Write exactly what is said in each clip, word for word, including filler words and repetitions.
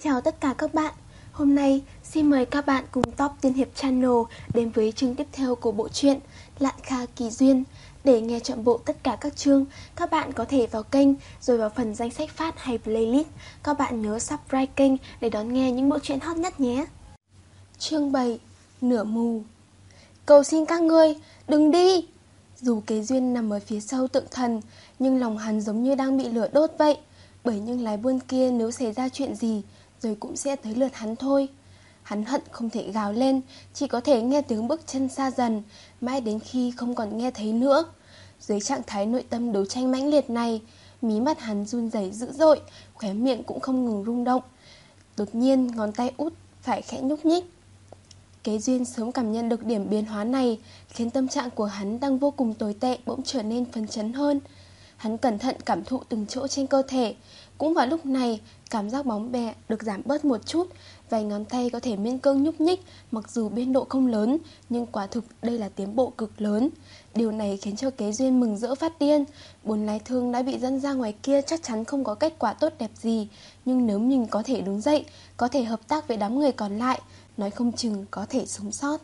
Chào tất cả các bạn. Hôm nay xin mời các bạn cùng Top Tiên Hiệp Channel đến với chương tiếp theo của bộ truyện Lạn Kha Kỳ Duyên. Để nghe trọn bộ tất cả các chương, các bạn có thể vào kênh rồi vào phần danh sách phát hay playlist. Các bạn nhớ subscribe kênh để đón nghe những bộ truyện hot nhất nhé. Chương bảy. Nửa mù. Cầu xin các ngươi, đừng đi! Dù Kế Duyên nằm ở phía sau tượng thần, nhưng lòng hắn giống như đang bị lửa đốt vậy. Bởi những lái buôn kia nếu xảy ra chuyện gì, rồi cũng sẽ tới lượt hắn thôi. Hắn hận không thể gào lên, chỉ có thể nghe tiếng bước chân xa dần, mãi đến khi không còn nghe thấy nữa. Dưới trạng thái nội tâm đấu tranh mãnh liệt này, mí mắt hắn run rẩy dữ dội, khóe miệng cũng không ngừng rung động. Đột nhiên ngón tay út phải khẽ nhúc nhích. Kế Duyên sớm cảm nhận được điểm biến hóa này, khiến tâm trạng của hắn đang vô cùng tồi tệ bỗng trở nên phấn chấn hơn. Hắn cẩn thận cảm thụ từng chỗ trên cơ thể. Cũng vào lúc này, cảm giác bóng bè được giảm bớt một chút, vài ngón tay có thể miễn cưỡng nhúc nhích, mặc dù biên độ không lớn, nhưng quả thực đây là tiến bộ cực lớn. Điều này khiến cho Kế Duyên mừng rỡ phát điên. Bốn lái thương đã bị dẫn ra ngoài kia chắc chắn không có kết quả tốt đẹp gì, nhưng nếu mình có thể đứng dậy, có thể hợp tác với đám người còn lại, nói không chừng có thể sống sót.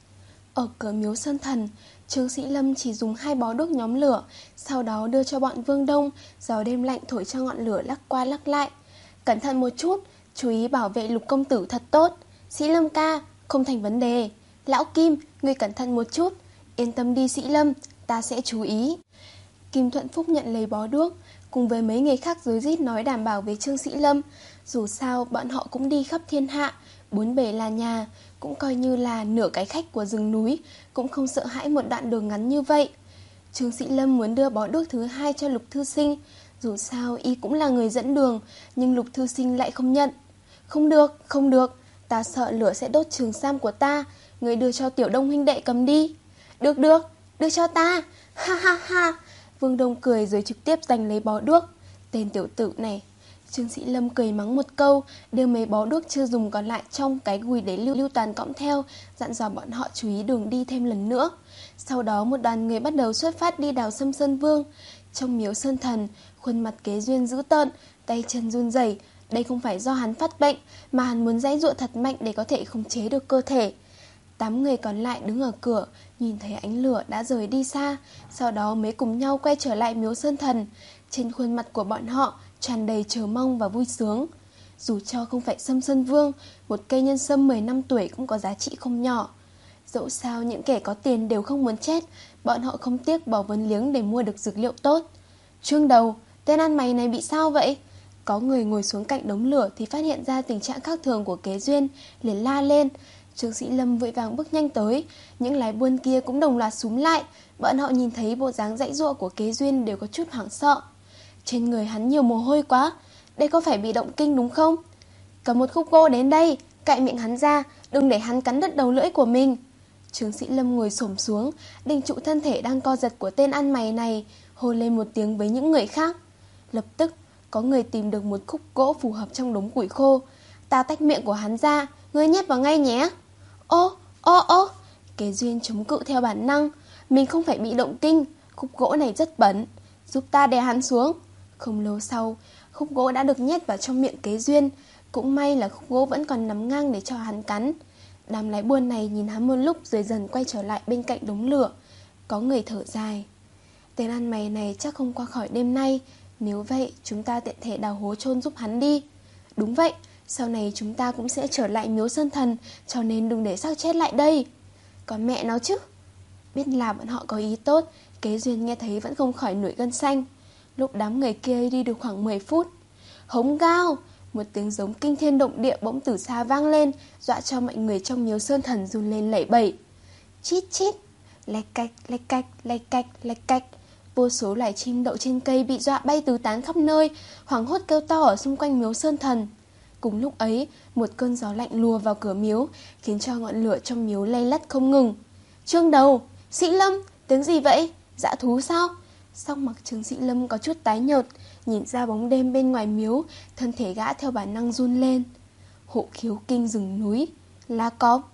Ở cửa miếu Sơn Thần, Trương Sĩ Lâm chỉ dùng hai bó đuốc nhóm lửa, sau đó đưa cho bọn Vương Đông. Gió đêm lạnh thổi cho ngọn lửa lắc qua lắc lại. Cẩn thận một chút, chú ý bảo vệ Lục công tử thật tốt. Sĩ Lâm ca, không thành vấn đề. Lão Kim, ngươi cẩn thận một chút. Yên tâm đi Sĩ Lâm, ta sẽ chú ý. Kim Thuận Phúc nhận lấy bó đuốc, cùng với mấy người khác rối rít nói đảm bảo với Trương Sĩ Lâm. Dù sao bọn họ cũng đi khắp thiên hạ, bốn bề là nhà, cũng coi như là nửa cái khách của rừng núi, cũng không sợ hãi một đoạn đường ngắn như vậy. Trương Sĩ Lâm muốn đưa bó đuốc thứ hai cho Lục Thư Sinh. Dù sao y cũng là người dẫn đường, nhưng Lục Thư Sinh lại không nhận. Không được, không được, ta sợ lửa sẽ đốt trường sam của ta. Người đưa cho Tiểu Đông huynh đệ cầm đi. Được được, đưa cho ta. Ha ha ha. Vương Đông cười rồi trực tiếp giành lấy bó đuốc. Tên tiểu tử này. Trương Sĩ Lâm cười mắng một câu, đưa mấy bó đuốc chưa dùng còn lại trong cái gùi để lưu, lưu toàn cõng theo, dặn dò bọn họ chú ý đường đi thêm lần nữa. Sau đó một đoàn người bắt đầu xuất phát đi đào Sâm Sơn Vương. Trong miếu Sơn Thần, khuôn mặt Kế Duyên dữ tợn, tay chân run rẩy. Đây không phải do hắn phát bệnh, mà hắn muốn giãy giụa thật mạnh để có thể khống chế được cơ thể. Tám người còn lại đứng ở cửa, nhìn thấy ánh lửa đã rời đi xa, sau đó mới cùng nhau quay trở lại miếu Sơn Thần. Trên khuôn mặt của bọn họ tràn đầy chờ mong và vui sướng. Dù cho không phải Sâm Sơn Vương, một cây nhân sâm mười năm tuổi cũng có giá trị không nhỏ. Dẫu sao những kẻ có tiền đều không muốn chết, bọn họ không tiếc bỏ vốn liếng để mua được dược liệu tốt. Trương Đầu, tên ăn mày này bị sao vậy? Có người ngồi xuống cạnh đống lửa thì phát hiện ra tình trạng khác thường của Kế Duyên, liền la lên. Trương Sĩ Lâm vội vàng bước nhanh tới. Những lái buôn kia cũng đồng loạt xúm lại. Bọn họ nhìn thấy bộ dáng giãy giụa của Kế Duyên đều có chút hoảng sợ. Trên người hắn nhiều mồ hôi quá, đây có phải bị động kinh đúng không? Cầm một khúc gỗ đến đây, cạy miệng hắn ra, đừng để hắn cắn đứt đầu lưỡi của mình. Trương Sĩ Lâm ngồi xổm xuống, định trụ thân thể đang co giật của tên ăn mày này, hô lên một tiếng với những người khác. Lập tức có người tìm được một khúc gỗ phù hợp trong đống củi khô. Ta tách miệng của hắn ra, ngươi nhét vào ngay nhé. Ô, ô, ô. Kế Duyên chống cự theo bản năng. Mình không phải bị động kinh, khúc gỗ này rất bẩn, giúp ta đè hắn xuống. Không lâu sau, khúc gỗ đã được nhét vào trong miệng Kế Duyên. Cũng may là khúc gỗ vẫn còn nằm ngang để cho hắn cắn. Đám lái buôn này nhìn hắn một lúc rồi dần quay trở lại bên cạnh đống lửa. Có người thở dài. Tên ăn mày này chắc không qua khỏi đêm nay. Nếu vậy chúng ta tiện thể đào hố chôn giúp hắn đi. Đúng vậy, sau này chúng ta cũng sẽ trở lại miếu Sơn Thần, cho nên đừng để xác chết lại đây. Còn mẹ nó chứ. Biết là bọn họ có ý tốt, Kế Duyên nghe thấy vẫn không khỏi nổi gân xanh. Lúc đám người kia đi được khoảng mười phút, hống gao, một tiếng giống kinh thiên động địa bỗng từ xa vang lên, dọa cho mọi người trong miếu Sơn Thần run lên lẩy bẩy. Chít chít, lạch cạch, lạch cạch, lạch cạch, lạch cạch. Vô số loài chim đậu trên cây bị dọa bay tứ tán khắp nơi, hoảng hốt kêu to ở xung quanh miếu Sơn Thần. Cùng lúc ấy, một cơn gió lạnh lùa vào cửa miếu, khiến cho ngọn lửa trong miếu lay lắt không ngừng. Trương Đầu, Sĩ Lâm, tiếng gì vậy? Dã thú sao? Sắc mặt Trương Sĩ Lâm có chút tái nhợt, nhìn ra bóng đêm bên ngoài miếu, thân thể gã theo bản năng run lên. Hộ khiếu kinh rừng núi, lá cọp.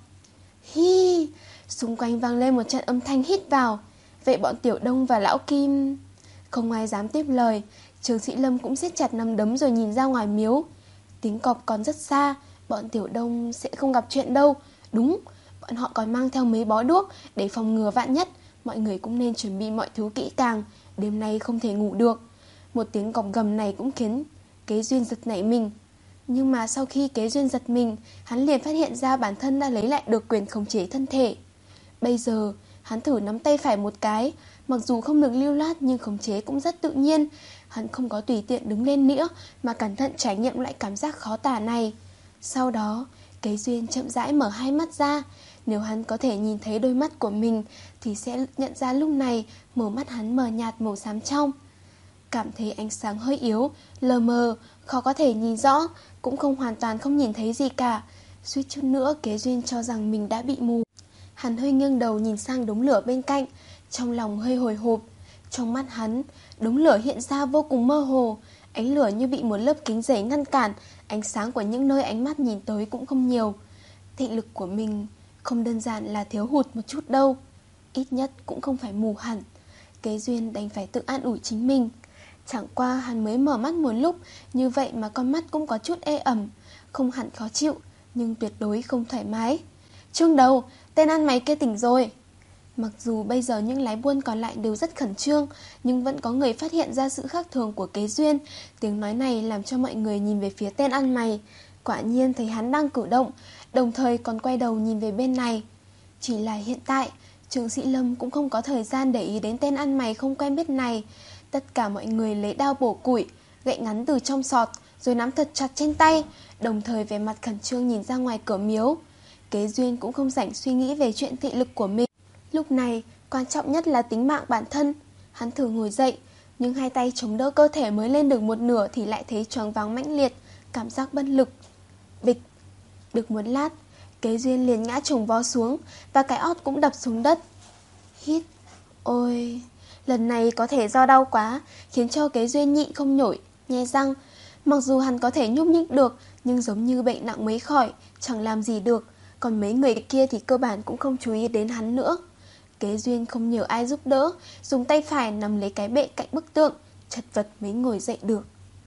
Hi, xung quanh vang lên một trận âm thanh hít vào. Vậy bọn Tiểu Đông và Lão Kim... Không ai dám tiếp lời. Trương Sĩ Lâm cũng siết chặt nắm đấm rồi nhìn ra ngoài miếu. Tiếng cọp còn rất xa, bọn Tiểu Đông sẽ không gặp chuyện đâu. Đúng, bọn họ còn mang theo mấy bó đuốc để phòng ngừa vạn nhất. Mọi người cũng nên chuẩn bị mọi thứ kỹ càng, đêm nay không thể ngủ được. Một tiếng cọp gầm này cũng khiến Kế Duyên giật nảy mình. Nhưng mà sau khi Kế Duyên giật mình, hắn liền phát hiện ra bản thân đã lấy lại được quyền khống chế thân thể. Bây giờ, hắn thử nắm tay phải một cái, mặc dù không được lưu loát nhưng khống chế cũng rất tự nhiên. Hắn không có tùy tiện đứng lên nữa, mà cẩn thận trải nghiệm lại cảm giác khó tả này. Sau đó, Kế Duyên chậm rãi mở hai mắt ra. Nếu hắn có thể nhìn thấy đôi mắt của mình thì sẽ nhận ra lúc này mở mắt hắn mờ nhạt màu xám trong. Cảm thấy ánh sáng hơi yếu, lờ mờ, khó có thể nhìn rõ, cũng không hoàn toàn không nhìn thấy gì cả. Suýt chút nữa Kế Duyên cho rằng mình đã bị mù. Hắn hơi nghiêng đầu nhìn sang đống lửa bên cạnh, trong lòng hơi hồi hộp. Trong mắt hắn, đống lửa hiện ra vô cùng mơ hồ. Ánh lửa như bị một lớp kính dày ngăn cản, ánh sáng của những nơi ánh mắt nhìn tới cũng không nhiều. Thị lực của mình không đơn giản là thiếu hụt một chút đâu, ít nhất cũng không phải mù hẳn. Kế Duyên đành phải tự an ủi chính mình. Chẳng qua hắn mới mở mắt một lúc, như vậy mà con mắt cũng có chút ê ẩm, không hẳn khó chịu, nhưng tuyệt đối không thoải mái. Trương Đầu, tên ăn mày kia tỉnh rồi. Mặc dù bây giờ những lái buôn còn lại đều rất khẩn trương, nhưng vẫn có người phát hiện ra sự khác thường của Kế Duyên. Tiếng nói này làm cho mọi người nhìn về phía tên ăn mày. Quả nhiên thấy hắn đang cử động, đồng thời còn quay đầu nhìn về bên này. Chỉ là hiện tại, Trương Sĩ Lâm cũng không có thời gian để ý đến tên ăn mày không quen biết này. Tất cả mọi người lấy đao bổ củi, gậy ngắn từ trong sọt, rồi nắm thật chặt trên tay, đồng thời vẻ mặt khẩn trương nhìn ra ngoài cửa miếu. Kế Duyên cũng không rảnh suy nghĩ về chuyện thị lực của mình. Lúc này, quan trọng nhất là tính mạng bản thân. Hắn thử ngồi dậy, nhưng hai tay chống đỡ cơ thể mới lên được một nửa thì lại thấy choáng váng mãnh liệt, cảm giác bất lực. Bịch. Được một lát, Kế Duyên liền ngã chồng vó xuống, và cái ót cũng đập xuống đất. Hít. Ôi, lần này có thể do đau quá, khiến cho Kế Duyên nhịn không nổi, nhe răng. Mặc dù hắn có thể nhúc nhích được, nhưng giống như bệnh nặng mới khỏi, chẳng làm gì được. Còn mấy người kia thì cơ bản cũng không chú ý đến hắn nữa. Kế Duyên không nhờ ai giúp đỡ, dùng tay phải nắm lấy cái bệ cạnh bức tượng, chật vật mới ngồi dậy được.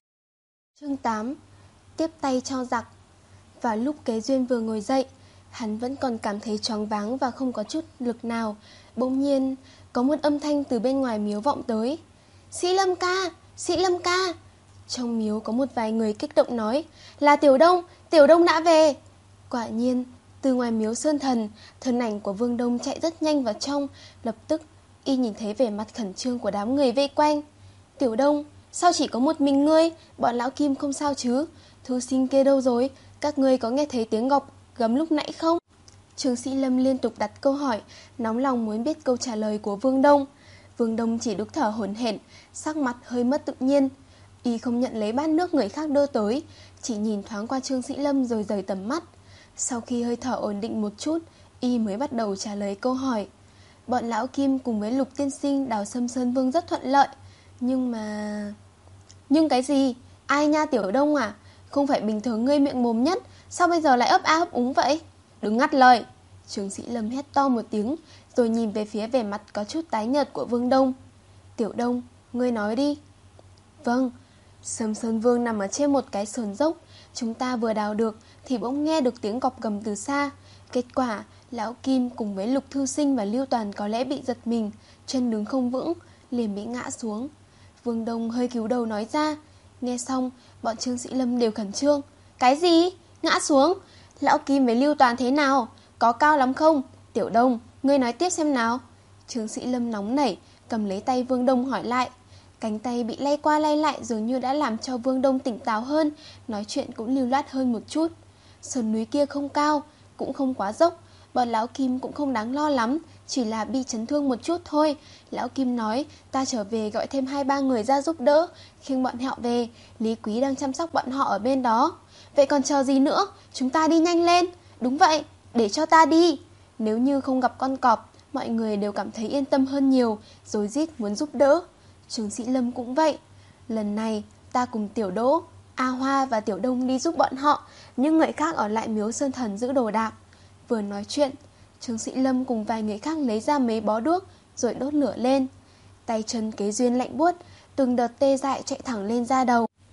Chương tám. Tiếp tay cho giặc. Vào lúc Kế Duyên vừa ngồi dậy, hắn vẫn còn cảm thấy choáng váng và không có chút lực nào. Bỗng nhiên, có một âm thanh từ bên ngoài miếu vọng tới. Sĩ Lâm ca, Sĩ Lâm ca. Trong miếu có một vài người kích động nói, là Tiểu Đông, Tiểu Đông đã về. Quả nhiên, từ ngoài miếu Sơn Thần, thân ảnh của Vương Đông chạy rất nhanh vào trong. Lập tức, y nhìn thấy vẻ mặt khẩn trương của đám người vây quanh. Tiểu Đông, sao chỉ có một mình ngươi? Bọn lão Kim không sao chứ? Thư sinh kia đâu rồi? Các ngươi có nghe thấy tiếng gọc gấm lúc nãy không? Trương Sĩ Lâm liên tục đặt câu hỏi, nóng lòng muốn biết câu trả lời của Vương Đông. Vương Đông chỉ đúc thở hổn hển, sắc mặt hơi mất tự nhiên. Y không nhận lấy bát nước người khác đưa tới, chỉ nhìn thoáng qua Trương Sĩ Lâm rồi rời tầm mắt. Sau khi hơi thở ổn định một chút, y mới bắt đầu trả lời câu hỏi. Bọn lão Kim cùng với Lục tiên sinh đào Sâm Sơn Vương rất thuận lợi. Nhưng mà... Nhưng cái gì? Ai nha Tiểu Đông à? Không phải bình thường ngươi miệng mồm nhất, sao bây giờ lại ấp a ấp úng vậy? Đừng ngắt lời. Trương Sĩ Lâm hét to một tiếng, rồi nhìn về phía vẻ mặt có chút tái nhợt của Vương Đông. Tiểu Đông, ngươi nói đi. Vâng. Sâm Sơn Vương nằm ở trên một cái sườn dốc. Chúng ta vừa đào được thì bỗng nghe được tiếng cọp gầm từ xa. Kết quả, lão Kim cùng với Lục Thư Sinh và Lưu Toàn có lẽ bị giật mình, chân đứng không vững, liền bị ngã xuống. Vương Đông hơi cúi đầu nói ra. Nghe xong, bọn Trương Sĩ Lâm đều khẩn trương. Cái gì? Ngã xuống? Lão Kim với Lưu Toàn thế nào? Có cao lắm không? Tiểu Đông, ngươi nói tiếp xem nào. Trương Sĩ Lâm nóng nảy, cầm lấy tay Vương Đông hỏi lại. Cánh tay bị lay qua lay lại dường như đã làm cho Vương Đông tỉnh táo hơn, nói chuyện cũng lưu loát hơn một chút. Sườn núi kia không cao, cũng không quá dốc, bọn lão Kim cũng không đáng lo lắm, chỉ là bị chấn thương một chút thôi. Lão Kim nói, ta trở về gọi thêm hai ba người ra giúp đỡ, khiêng bọn họ về, Lý Quý đang chăm sóc bọn họ ở bên đó. Vậy còn chờ gì nữa, chúng ta đi nhanh lên. Đúng vậy, để cho ta đi. Nếu như không gặp con cọp, mọi người đều cảm thấy yên tâm hơn nhiều, rối rít muốn giúp đỡ. Trương Sĩ Lâm cũng vậy. Lần này ta cùng Tiểu Đỗ, A Hoa và Tiểu Đông đi giúp bọn họ, những người khác ở lại miếu Sơn Thần giữ đồ đạc. Vừa nói chuyện, Trương Sĩ Lâm cùng vài người khác lấy ra mấy bó đuốc rồi đốt lửa lên. Tay chân Kế Duyên lạnh buốt, từng đợt tê dại chạy thẳng lên da đầu.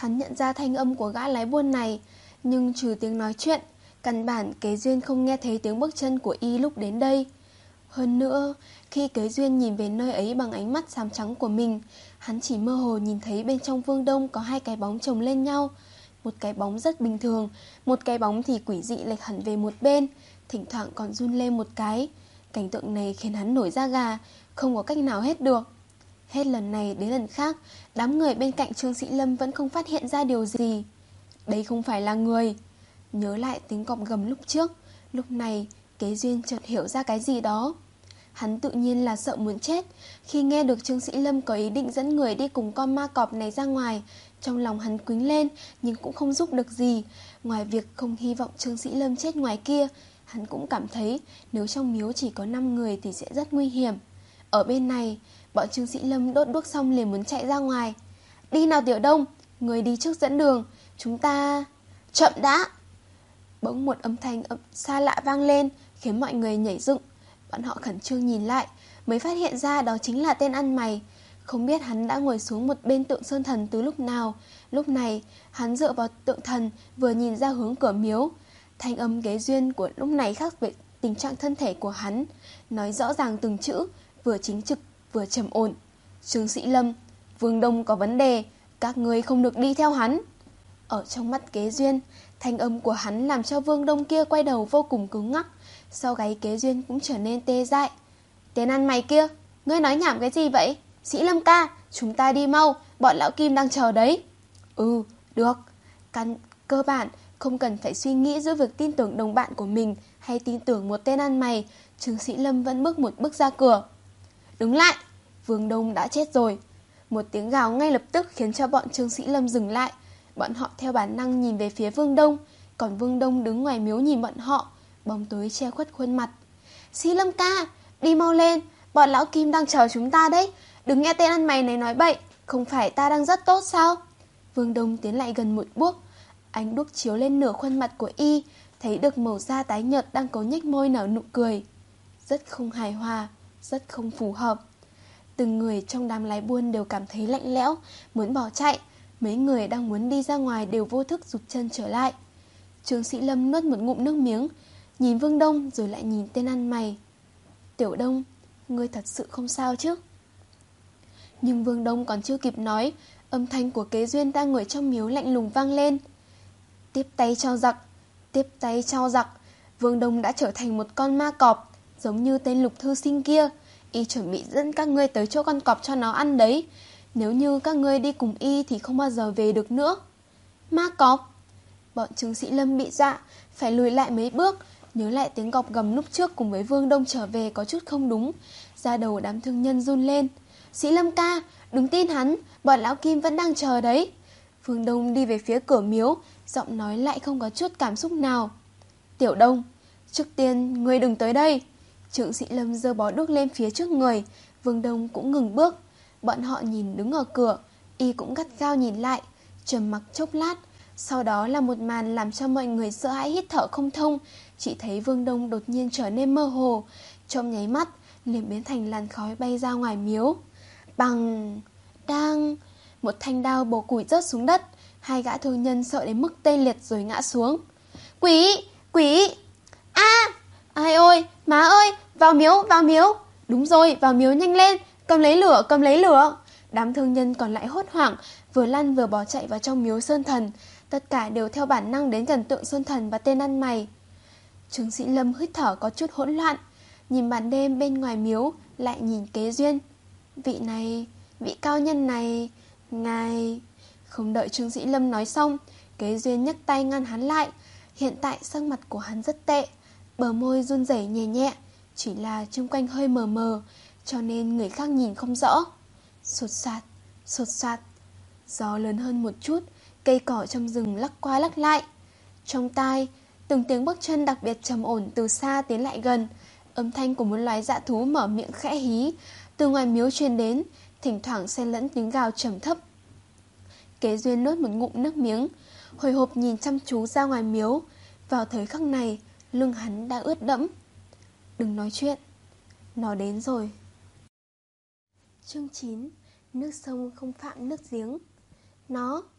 Hắn nhận ra thanh âm của gã lái buôn này, nhưng trừ tiếng nói chuyện, căn bản Kế Duyên không nghe thấy tiếng bước chân của y lúc đến đây. Hơn nữa, khi Kế Duyên nhìn về nơi ấy bằng ánh mắt xám trắng của mình, hắn chỉ mơ hồ nhìn thấy bên trong Vương Đông có hai cái bóng chồng lên nhau. Một cái bóng rất bình thường, một cái bóng thì quỷ dị lệch hẳn về một bên, thỉnh thoảng còn run lên một cái. Cảnh tượng này khiến hắn nổi da gà, không có cách nào hết được. Hết lần này đến lần khác, đám người bên cạnh Trương Sĩ Lâm vẫn không phát hiện ra điều gì. Đây không phải là người. Nhớ lại tiếng cọp gầm lúc trước, lúc này Kế Duyên chợt hiểu ra cái gì đó. Hắn tự nhiên là sợ muốn chết. Khi nghe được Trương Sĩ Lâm có ý định dẫn người đi cùng con ma cọp này ra ngoài, trong lòng hắn quýnh lên, nhưng cũng không giúp được gì. Ngoài việc không hy vọng Trương Sĩ Lâm chết ngoài kia, hắn cũng cảm thấy nếu trong miếu chỉ có năm người thì sẽ rất nguy hiểm. Ở bên này, bọn Trương Sĩ Lâm đốt đuốc xong liền muốn chạy ra ngoài. Đi nào Tiểu Đông, người đi trước dẫn đường, chúng ta... Chậm đã! Bỗng một âm thanh âm xa lạ vang lên, khiến mọi người nhảy dựng. Bọn họ khẩn trương nhìn lại, mới phát hiện ra đó chính là tên ăn mày. Không biết hắn đã ngồi xuống một bên tượng sơn thần từ lúc nào. Lúc này, hắn dựa vào tượng thần, vừa nhìn ra hướng cửa miếu. Thanh âm Kế Duyên của lúc này khác với tình trạng thân thể của hắn, nói rõ ràng từng chữ, vừa chính trực, vừa trầm ổn. Trương Sĩ Lâm, Vương Đông có vấn đề, các ngươi không được đi theo hắn. Ở trong mắt Kế Duyên, thanh âm của hắn làm cho Vương Đông kia quay đầu vô cùng cứng ngắc. Sau gáy Kế Duyên cũng trở nên tê dại. Tên ăn mày kia, ngươi nói nhảm cái gì vậy? Sĩ Lâm ca, chúng ta đi mau, bọn lão Kim đang chờ đấy. Ừ, được. Căn cơ bản không cần phải suy nghĩ giữa việc tin tưởng đồng bạn của mình hay tin tưởng một tên ăn mày. Trương Sĩ Lâm vẫn bước một bước ra cửa. Đứng lại, Vương Đông đã chết rồi. Một tiếng gào ngay lập tức khiến cho bọn Trương Sĩ Lâm dừng lại. Bọn họ theo bản năng nhìn về phía Vương Đông, còn Vương Đông đứng ngoài miếu nhìn bọn họ, bóng tối che khuất khuôn mặt. Sĩ Lâm ca, đi mau lên, bọn lão Kim đang chờ chúng ta đấy. Đừng nghe tên ăn mày này nói bậy, không phải ta đang rất tốt sao? Vương Đông tiến lại gần một bước, ánh đuốc chiếu lên nửa khuôn mặt của y, thấy được màu da tái nhợt đang cố nhếch môi nở nụ cười. Rất không hài hòa, rất không phù hợp. Từng người trong đám lái buôn đều cảm thấy lạnh lẽo, muốn bỏ chạy. Mấy người đang muốn đi ra ngoài đều vô thức rụt chân trở lại. Trương Sĩ Lâm nuốt một ngụm nước miếng, nhìn Vương Đông rồi lại nhìn tên ăn mày. Tiểu Đông, ngươi thật sự không sao chứ? Nhưng Vương Đông còn chưa kịp nói, âm thanh của Kế Duyên đang ngồi trong miếu lạnh lùng vang lên. Tiếp tay cho giặc, tiếp tay cho giặc. Vương Đông đã trở thành một con ma cọp, giống như tên Lục Thư Sinh kia. Y chuẩn bị dẫn các ngươi tới chỗ con cọp cho nó ăn đấy. Nếu như các ngươi đi cùng y thì không bao giờ về được nữa. Ma cọp? Bọn Trương Sĩ Lâm bị dọa, phải lùi lại mấy bước. Nhớ lại tiếng cọp gầm lúc trước cùng với Vương Đông trở về có chút không đúng. Da đầu đám thương nhân run lên. Sĩ Lâm ca, đừng tin hắn, bọn lão Kim vẫn đang chờ đấy. Vương Đông đi về phía cửa miếu, giọng nói lại không có chút cảm xúc nào. Tiểu Đông, trước tiên ngươi đừng tới đây. Trương Sĩ Lâm giơ bó đuốc lên phía trước người. Vương Đông cũng ngừng bước. Bọn họ nhìn đứng ở cửa, y cũng gắt gao nhìn lại, trầm mặc chốc lát. Sau đó là một màn làm cho mọi người sợ hãi hít thở không thông. Chỉ thấy Vương Đông đột nhiên trở nên mơ hồ, trong nháy mắt liền biến thành làn khói bay ra ngoài miếu. Bằng, đang, một thanh đao bổ củi rớt xuống đất. Hai gã thương nhân sợ đến mức tê liệt rồi ngã xuống. Quỷ, quỷ, a, à, ai ơi, má ơi, vào miếu, vào miếu. Đúng rồi, vào miếu nhanh lên, cầm lấy lửa, cầm lấy lửa. Đám thương nhân còn lại hốt hoảng, vừa lăn vừa bỏ chạy vào trong miếu sơn thần. Tất cả đều theo bản năng đến gần tượng sơn thần và tên ăn mày. Trương Sĩ Lâm hít thở có chút hỗn loạn, nhìn màn đêm bên ngoài miếu, lại nhìn Kế Duyên. Vị này, vị cao nhân này, ngài... Không đợi Trương Sĩ Lâm nói xong, Kế Duyên nhấc tay ngăn hắn lại. Hiện tại sắc mặt của hắn rất tệ, bờ môi run rẩy nhẹ nhẹ, chỉ là xung quanh hơi mờ mờ, cho nên người khác nhìn không rõ. Sột soạt, sột soạt. Gió lớn hơn một chút, cây cỏ trong rừng lắc qua lắc lại. Trong tai, từng tiếng bước chân đặc biệt trầm ổn từ xa tiến lại gần. Âm thanh của một loài dã thú mở miệng khẽ hí từ ngoài miếu truyền đến, thỉnh thoảng xen lẫn tiếng gào trầm thấp. Kế Duyên nuốt một ngụm nước miếng, hồi hộp nhìn chăm chú ra ngoài miếu. Vào thời khắc này, lưng hắn đã ướt đẫm. Đừng nói chuyện, nó đến rồi. Chương chín. Nước sông không phạm nước giếng. Nó,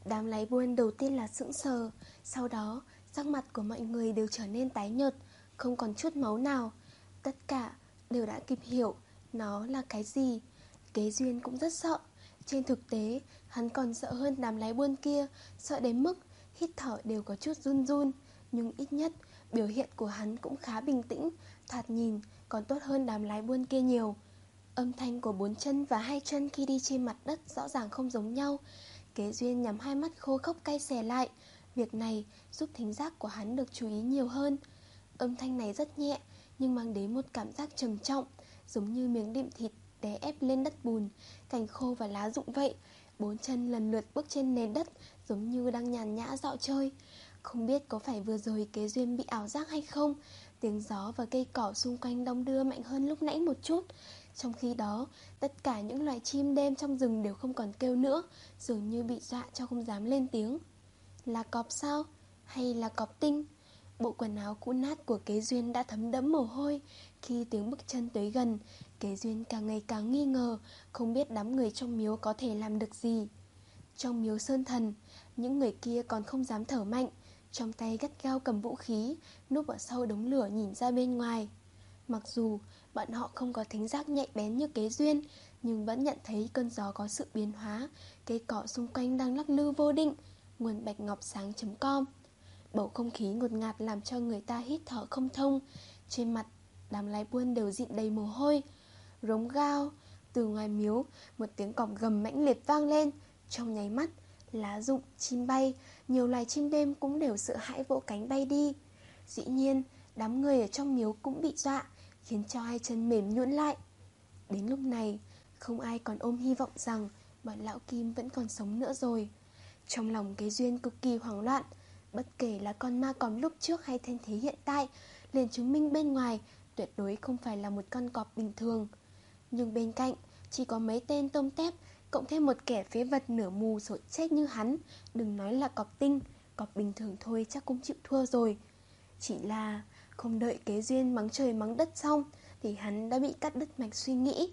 Đám lái buôn đầu tiên là sững sờ, sau đó sắc mặt của mọi người đều trở nên tái nhợt, không còn chút máu nào. Tất cả đều đã kịp hiểu nó là cái gì. Kế Duyên cũng rất sợ. Trên thực tế, hắn còn sợ hơn đám lái buôn kia, sợ đến mức hít thở đều có chút run run. Nhưng ít nhất biểu hiện của hắn cũng khá bình tĩnh, thoạt nhìn còn tốt hơn đám lái buôn kia nhiều. Âm thanh của bốn chân và hai chân khi đi trên mặt đất rõ ràng không giống nhau. Kế Duyên nhắm hai mắt khô khốc cay xè lại. Việc này giúp thính giác của hắn được chú ý nhiều hơn. Âm thanh này rất nhẹ, nhưng mang đến một cảm giác trầm trọng, giống như miếng đệm thịt đè ép lên đất bùn, cành khô và lá rụng vậy. Bốn chân lần lượt bước trên nền đất, giống như đang nhàn nhã dạo chơi. Không biết có phải vừa rồi Kế Duyên bị ảo giác hay không, tiếng gió và cây cỏ xung quanh đong đưa mạnh hơn lúc nãy một chút. Trong khi đó, tất cả những loài chim đêm trong rừng đều không còn kêu nữa, dường như bị dọa cho không dám lên tiếng. Là cọp sao? Hay là cọp tinh? Bộ quần áo cũ nát của Kế Duyên đã thấm đẫm mồ hôi. Khi tiếng bước chân tới gần, Kế Duyên càng ngày càng nghi ngờ, không biết đám người trong miếu có thể làm được gì. Trong miếu Sơn Thần, những người kia còn không dám thở mạnh, trong tay gắt gao cầm vũ khí, núp ở sau đống lửa nhìn ra bên ngoài. Mặc dù bọn họ không có thính giác nhạy bén như Kế Duyên, nhưng vẫn nhận thấy cơn gió có sự biến hóa, cây cỏ xung quanh đang lắc lư vô định. Nguồn bạch ngọc sáng chấm com. Bầu không khí ngột ngạt làm cho người ta hít thở không thông. Trên mặt đám lái buôn đều dịn đầy mồ hôi. Rống gao. Từ ngoài miếu, một tiếng cọp gầm mãnh liệt vang lên. Trong nháy mắt, lá rụng, chim bay, nhiều loài chim đêm cũng đều sợ hãi vỗ cánh bay đi. Dĩ nhiên, đám người ở trong miếu cũng bị dọa, khiến cho hai chân mềm nhũn lại. Đến lúc này, không ai còn ôm hy vọng rằng bọn lão Kim vẫn còn sống nữa rồi. Trong lòng Kế Duyên cực kỳ hoảng loạn. Bất kể là con ma cọp lúc trước hay thân thế hiện tại, liền chứng minh bên ngoài tuyệt đối không phải là một con cọp bình thường. Nhưng bên cạnh chỉ có mấy tên tôm tép, cộng thêm một kẻ phế vật nửa mù sổ chết như hắn. Đừng nói là cọp tinh, cọp bình thường thôi chắc cũng chịu thua rồi. Chỉ là không đợi Kế Duyên mắng trời mắng đất xong, thì hắn đã bị cắt đứt mạch suy nghĩ.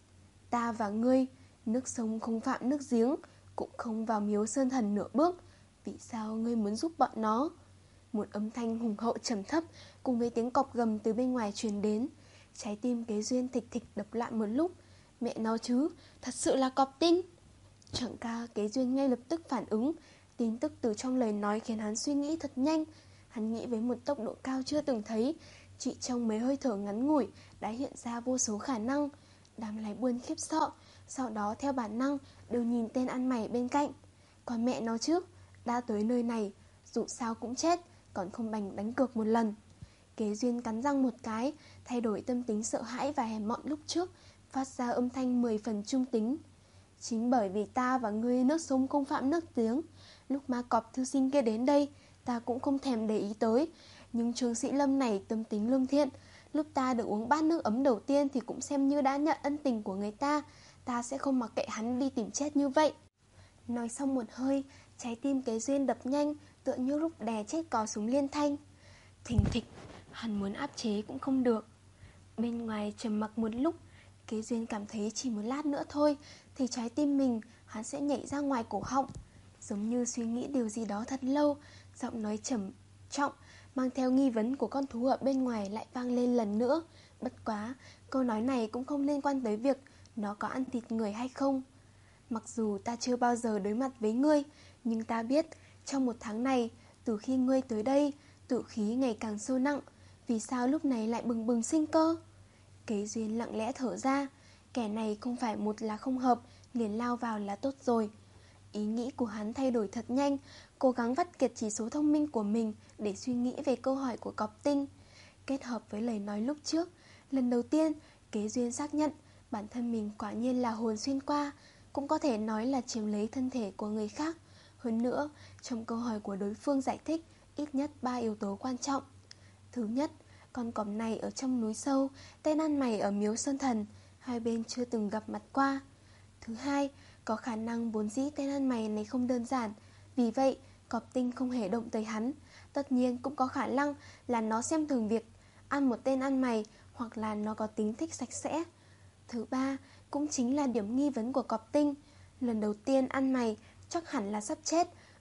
Ta và ngươi, nước sông không phạm nước giếng, cũng không vào miếu Sơn Thần nửa bước. Vì sao ngươi muốn giúp bọn nó? Một âm thanh hùng hậu trầm thấp cùng với tiếng cọp gầm từ bên ngoài truyền đến. Trái tim Kế Duyên thịch thịch đập loạn một lúc. Mẹ nó chứ, thật sự là cọp tinh. Chẳng ca Kế Duyên ngay lập tức phản ứng. Tin tức từ trong lời nói khiến hắn suy nghĩ thật nhanh. Hắn nghĩ với một tốc độ cao chưa từng thấy. Chỉ trong mấy hơi thở ngắn ngủi đã hiện ra vô số khả năng. Đám lái buôn khiếp sợ, sau đó theo bản năng đều nhìn tên ăn mày bên cạnh. Còn mẹ nó chứ, đã tới nơi này, dù sao cũng chết, còn không bằng đánh cược một lần. Kế Duyên cắn răng một cái, thay đổi tâm tính sợ hãi và hèn mọn lúc trước, phát ra âm thanh mười phần trung tính. Chính bởi vì ta và ngươi nước sông không phạm nước giếng, lúc ma cọp thư sinh kia đến đây, ta cũng không thèm để ý tới. Nhưng Trương Sĩ Lâm này tâm tính lương thiện, lúc ta được uống bát nước ấm đầu tiên thì cũng xem như đã nhận ân tình của người ta. Ta sẽ không mặc kệ hắn đi tìm chết như vậy. Nói xong một hơi, trái tim Kế Duyên đập nhanh, tựa như lúc đè chết cò súng liên thanh. Thình thịch, hắn muốn áp chế cũng không được. Bên ngoài trầm mặc một lúc, Kế Duyên cảm thấy chỉ một lát nữa thôi thì trái tim mình hắn sẽ nhảy ra ngoài cổ họng. Giống như suy nghĩ điều gì đó thật lâu, giọng nói trầm trọng mang theo nghi vấn của con thú ở bên ngoài lại vang lên lần nữa. Bất quá, câu nói này cũng không liên quan tới việc nó có ăn thịt người hay không. Mặc dù ta chưa bao giờ đối mặt với ngươi, nhưng ta biết trong một tháng này, từ khi ngươi tới đây, tử khí ngày càng sâu nặng. Vì sao lúc này lại bừng bừng sinh cơ? Kế Duyên lặng lẽ thở ra. Kẻ này không phải một là không hợp, liền lao vào là tốt rồi. Ý nghĩ của hắn thay đổi thật nhanh, cố gắng vắt kiệt chỉ số thông minh của mình để suy nghĩ về câu hỏi của cọp tinh. Kết hợp với lời nói lúc trước, lần đầu tiên Kế Duyên xác nhận bản thân mình quả nhiên là hồn xuyên qua, cũng có thể nói là chiếm lấy thân thể của người khác. Hơn nữa, trong câu hỏi của đối phương giải thích ít nhất ba yếu tố quan trọng. Thứ nhất, con cọp này ở trong núi sâu, tên ăn mày ở miếu Sơn Thần, hai bên chưa từng gặp mặt qua. Thứ hai, có khả năng vốn dĩ tên ăn mày này không đơn giản, vì vậy cọp tinh không hề động tới hắn. Tất nhiên cũng có khả năng là nó xem thường việc ăn một tên ăn mày, hoặc là nó có tính thích sạch sẽ. Thứ ba, cũng chính là điểm nghi vấn của cọp tinh. Lần đầu tiên ăn mày chắc hẳn là sắp chết,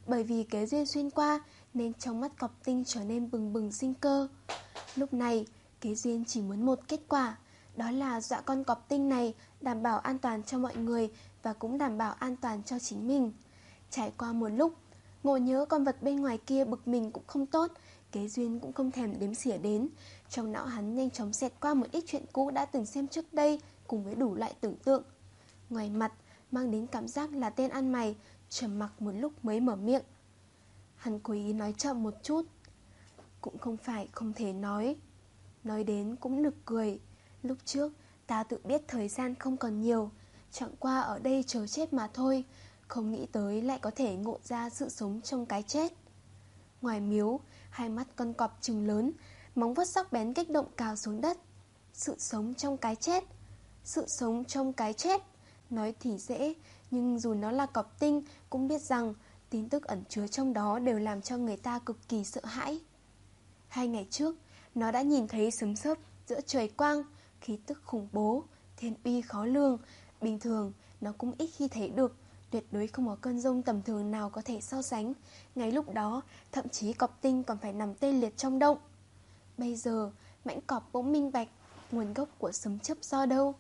Bởi vì kế duyên xuyên qua nên trong mắt cọp tinh trở nên bừng bừng sinh cơ. Lúc này kế duyên chỉ muốn một kết quả, đó là dọa con cọp tinh này đảm bảo an toàn cho mọi người và cũng đảm bảo an toàn cho chính mình. Trải qua một lúc, ngộ nhớ con vật bên ngoài kia bực mình cũng không tốt, kế duyên cũng không thèm đếm xỉa đến. Trong não hắn nhanh chóng xẹt qua một ít chuyện cũ đã từng xem trước đây, cùng với đủ loại tưởng tượng. Ngoài mặt mang đến cảm giác là tên ăn mày, trầm mặc một lúc mới mở miệng. Hắn cố ý nói chậm một chút. Cũng không phải không thể nói. Nói đến cũng nực cười. Lúc trước ta tự biết thời gian không còn nhiều, chẳng qua ở đây chờ chết mà thôi, không nghĩ tới lại có thể ngộ ra sự sống trong cái chết. Ngoài miếu, hai mắt con cọp trừng lớn, móng vuốt sắc bén kích động cào xuống đất. Sự sống trong cái chết. Sự sống trong cái chết. Nói thì dễ, nhưng dù nó là cọp tinh cũng biết rằng tin tức ẩn chứa trong đó đều làm cho người ta cực kỳ sợ hãi. Hai ngày trước, nó đã nhìn thấy sấm sớp giữa trời quang, khí tức khủng bố, thiên uy khó lường. Bình thường, nó cũng ít khi thấy được, tuyệt đối không có cơn giông tầm thường nào có thể so sánh. Ngay lúc đó, thậm chí cọp tinh còn phải nằm tê liệt trong động. Bây giờ, mãnh cọp bỗng minh bạch nguồn gốc của sấm chớp do đâu.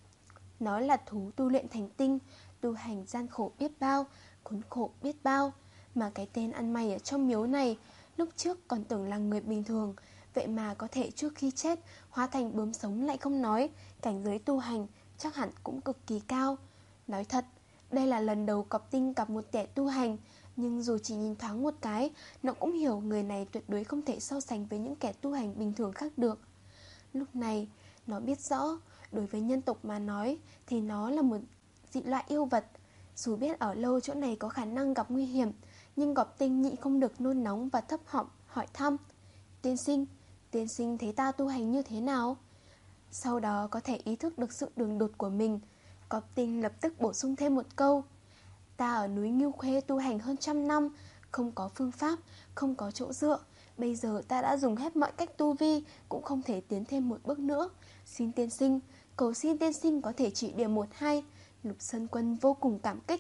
Nó là thú tu luyện thành tinh, tu hành gian khổ biết bao, khốn khổ biết bao. Mà cái tên ăn mày ở trong miếu này, lúc trước còn tưởng là người bình thường, vậy mà có thể trước khi chết hóa thành bướm sống lại không nói, cảnh giới tu hành chắc hẳn cũng cực kỳ cao. Nói thật, đây là lần đầu cọp tinh gặp một kẻ tu hành, nhưng dù chỉ nhìn thoáng một cái, nó cũng hiểu người này tuyệt đối không thể so sánh với những kẻ tu hành bình thường khác được. Lúc này, nó biết rõ, đối với nhân tộc mà nói thì nó là một dị loại yêu vật. Dù biết ở lâu chỗ này có khả năng gặp nguy hiểm, nhưng cọp tinh nhịn không được nôn nóng và thấp họng hỏi thăm. Tiên sinh, tiên sinh thấy ta tu hành như thế nào? Sau đó có thể ý thức được sự đường đột của mình, cọp tinh lập tức bổ sung thêm một câu. Ta ở núi Ngưu Khuê tu hành hơn trăm năm, không có phương pháp, không có chỗ dựa. Bây giờ ta đã dùng hết mọi cách tu vi, cũng không thể tiến thêm một bước nữa. Xin tiên sinh, cầu xin tiên sinh có thể chỉ điểm một hai. Lục Sơn Quân vô cùng cảm kích.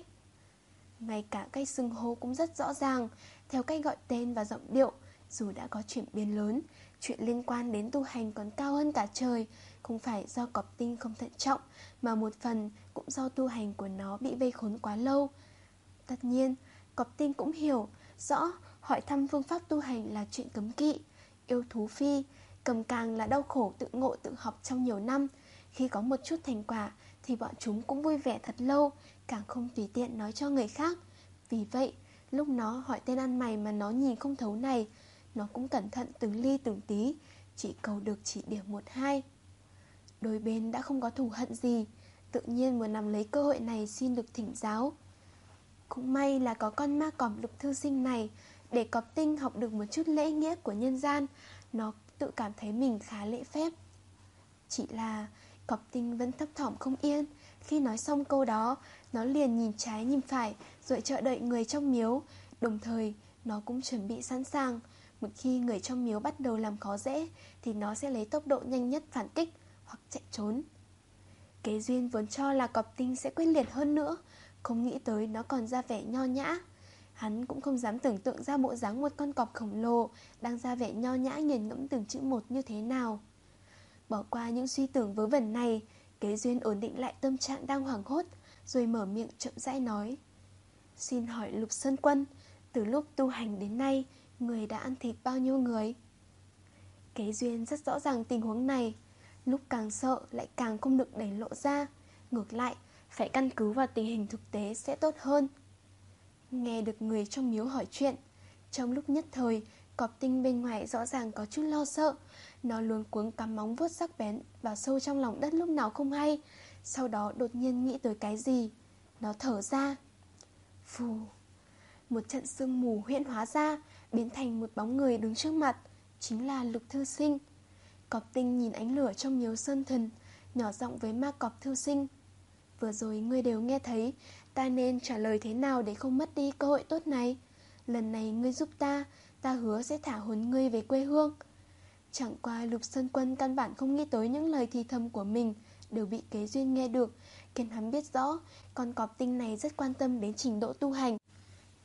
Ngay cả cách xưng hô cũng rất rõ ràng, theo cách gọi tên và giọng điệu. Dù đã có chuyển biến lớn, chuyện liên quan đến tu hành còn cao hơn cả trời. Không phải do cọp tinh không thận trọng, mà một phần cũng do tu hành của nó bị vây khốn quá lâu. Tất nhiên, cọp tinh cũng hiểu rõ hỏi thăm phương pháp tu hành là chuyện cấm kỵ. Yêu thú phi, cầm càng là đau khổ tự ngộ tự học trong nhiều năm. Khi có một chút thành quả thì bọn chúng cũng vui vẻ thật lâu, càng không tùy tiện nói cho người khác. Vì vậy, lúc nó hỏi tên ăn mày mà nó nhìn không thấu này, nó cũng cẩn thận từng ly từng tí, chỉ cầu được chỉ điểm một hai. Đôi bên đã không có thù hận gì, tự nhiên muốn nắm lấy cơ hội này xin được thỉnh giáo. Cũng may là có con ma cọp Lục thư sinh này, để cọp tinh học được một chút lễ nghĩa của nhân gian. Nó tự cảm thấy mình khá lễ phép. Chỉ là cọp tinh vẫn thấp thỏm không yên. Khi nói xong câu đó, nó liền nhìn trái nhìn phải, rồi chờ đợi người trong miếu. Đồng thời nó cũng chuẩn bị sẵn sàng, một khi người trong miếu bắt đầu làm khó dễ thì nó sẽ lấy tốc độ nhanh nhất phản kích hoặc chạy trốn. Kế duyên vốn cho là cọp tinh sẽ quyết liệt hơn nữa, không nghĩ tới nó còn ra vẻ nho nhã. Hắn cũng không dám tưởng tượng ra bộ dáng một con cọp khổng lồ đang ra vẻ nho nhã nghiền ngẫm từng chữ một như thế nào. Bỏ qua những suy tưởng vớ vẩn này, Kế duyên ổn định lại tâm trạng đang hoảng hốt, rồi mở miệng chậm rãi nói. Xin hỏi Lục Sơn Quân, từ lúc tu hành đến nay, người đã ăn thịt bao nhiêu người? Kế duyên rất rõ ràng tình huống này, lúc càng sợ lại càng không được đẩy lộ ra. Ngược lại, phải căn cứ vào tình hình thực tế sẽ tốt hơn. Nghe được người trong miếu hỏi chuyện, trong lúc nhất thời, cọp tinh bên ngoài rõ ràng có chút lo sợ. Nó luống cuống cắm móng vuốt sắc bén vào sâu trong lòng đất lúc nào không hay. Sau đó đột nhiên nghĩ tới cái gì. Nó thở ra. Phù. Một trận sương mù huyễn hóa ra, biến thành một bóng người đứng trước mặt. Chính là Lục thư sinh. Cọp tinh nhìn ánh lửa trong miếu sơn thần, nhỏ giọng với ma cọp thư sinh. Vừa rồi ngươi đều nghe thấy, ta nên trả lời thế nào để không mất đi cơ hội tốt này? Lần này ngươi giúp ta, ta hứa sẽ thả hồn ngươi về quê hương. Chẳng qua Lục Sơn Quân căn bản không nghĩ tới những lời thì thầm của mình đều bị Kế duyên nghe được, khiến hắn biết rõ con cọp tinh này rất quan tâm đến trình độ tu hành.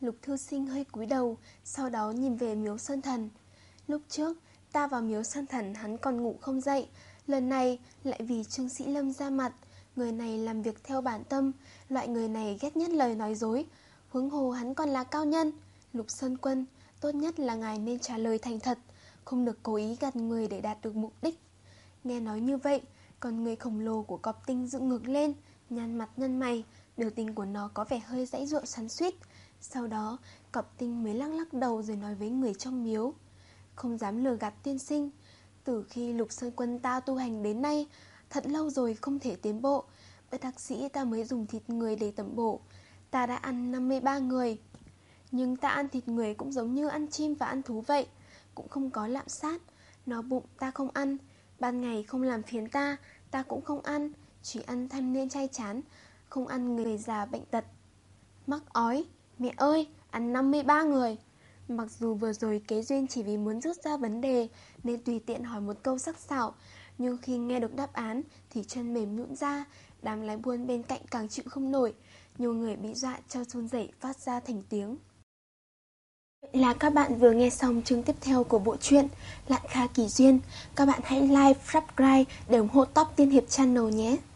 Lục Thư Sinh hơi cúi đầu, sau đó nhìn về Miếu Sơn Thần. Lúc trước, ta vào Miếu Sơn Thần hắn còn ngủ không dậy, lần này lại vì Trương Sĩ Lâm ra mặt. Người này làm việc theo bản tâm, loại người này ghét nhất lời nói dối. Huống hồ hắn còn là cao nhân. Lục Sơn Quân, tốt nhất là ngài nên trả lời thành thật, không được cố ý gạt người để đạt được mục đích. Nghe nói như vậy, con người khổng lồ của Cọp Tinh dựng ngược lên, nhăn mặt nhăn mày, biểu tình của nó có vẻ hơi giãy giụa xoắn xuýt. Sau đó, Cọp Tinh mới lắc lắc đầu rồi nói với người trong miếu: Không dám lừa gạt tiên sinh, từ khi Lục Sơn Quân ta tu hành đến nay, thật lâu rồi không thể tiến bộ. Bất đắc dĩ ta mới dùng thịt người để tẩm bổ. Ta đã ăn năm mươi ba người, nhưng ta ăn thịt người cũng giống như ăn chim và ăn thú vậy, cũng không có lạm sát. No bụng ta không ăn, ban ngày không làm phiền ta, ta cũng không ăn, chỉ ăn thanh niên chay chán, không ăn người già bệnh tật. Mắc ói, mẹ ơi, ăn năm mươi ba người. Mặc dù vừa rồi Kế Duyên chỉ vì muốn rút ra vấn đề nên tùy tiện hỏi một câu sắc sảo, nhưng khi nghe được đáp án thì chân mềm nhũn ra. Đám lái buôn bên cạnh càng chịu không nổi, nhiều người bị dọa cho run rẩy phát ra thành tiếng. Vậy là các bạn vừa nghe xong chương tiếp theo của bộ truyện Lạn Kha Kỳ Duyên. Các bạn hãy like, subscribe để ủng hộ Top Tiên Hiệp Channel nhé.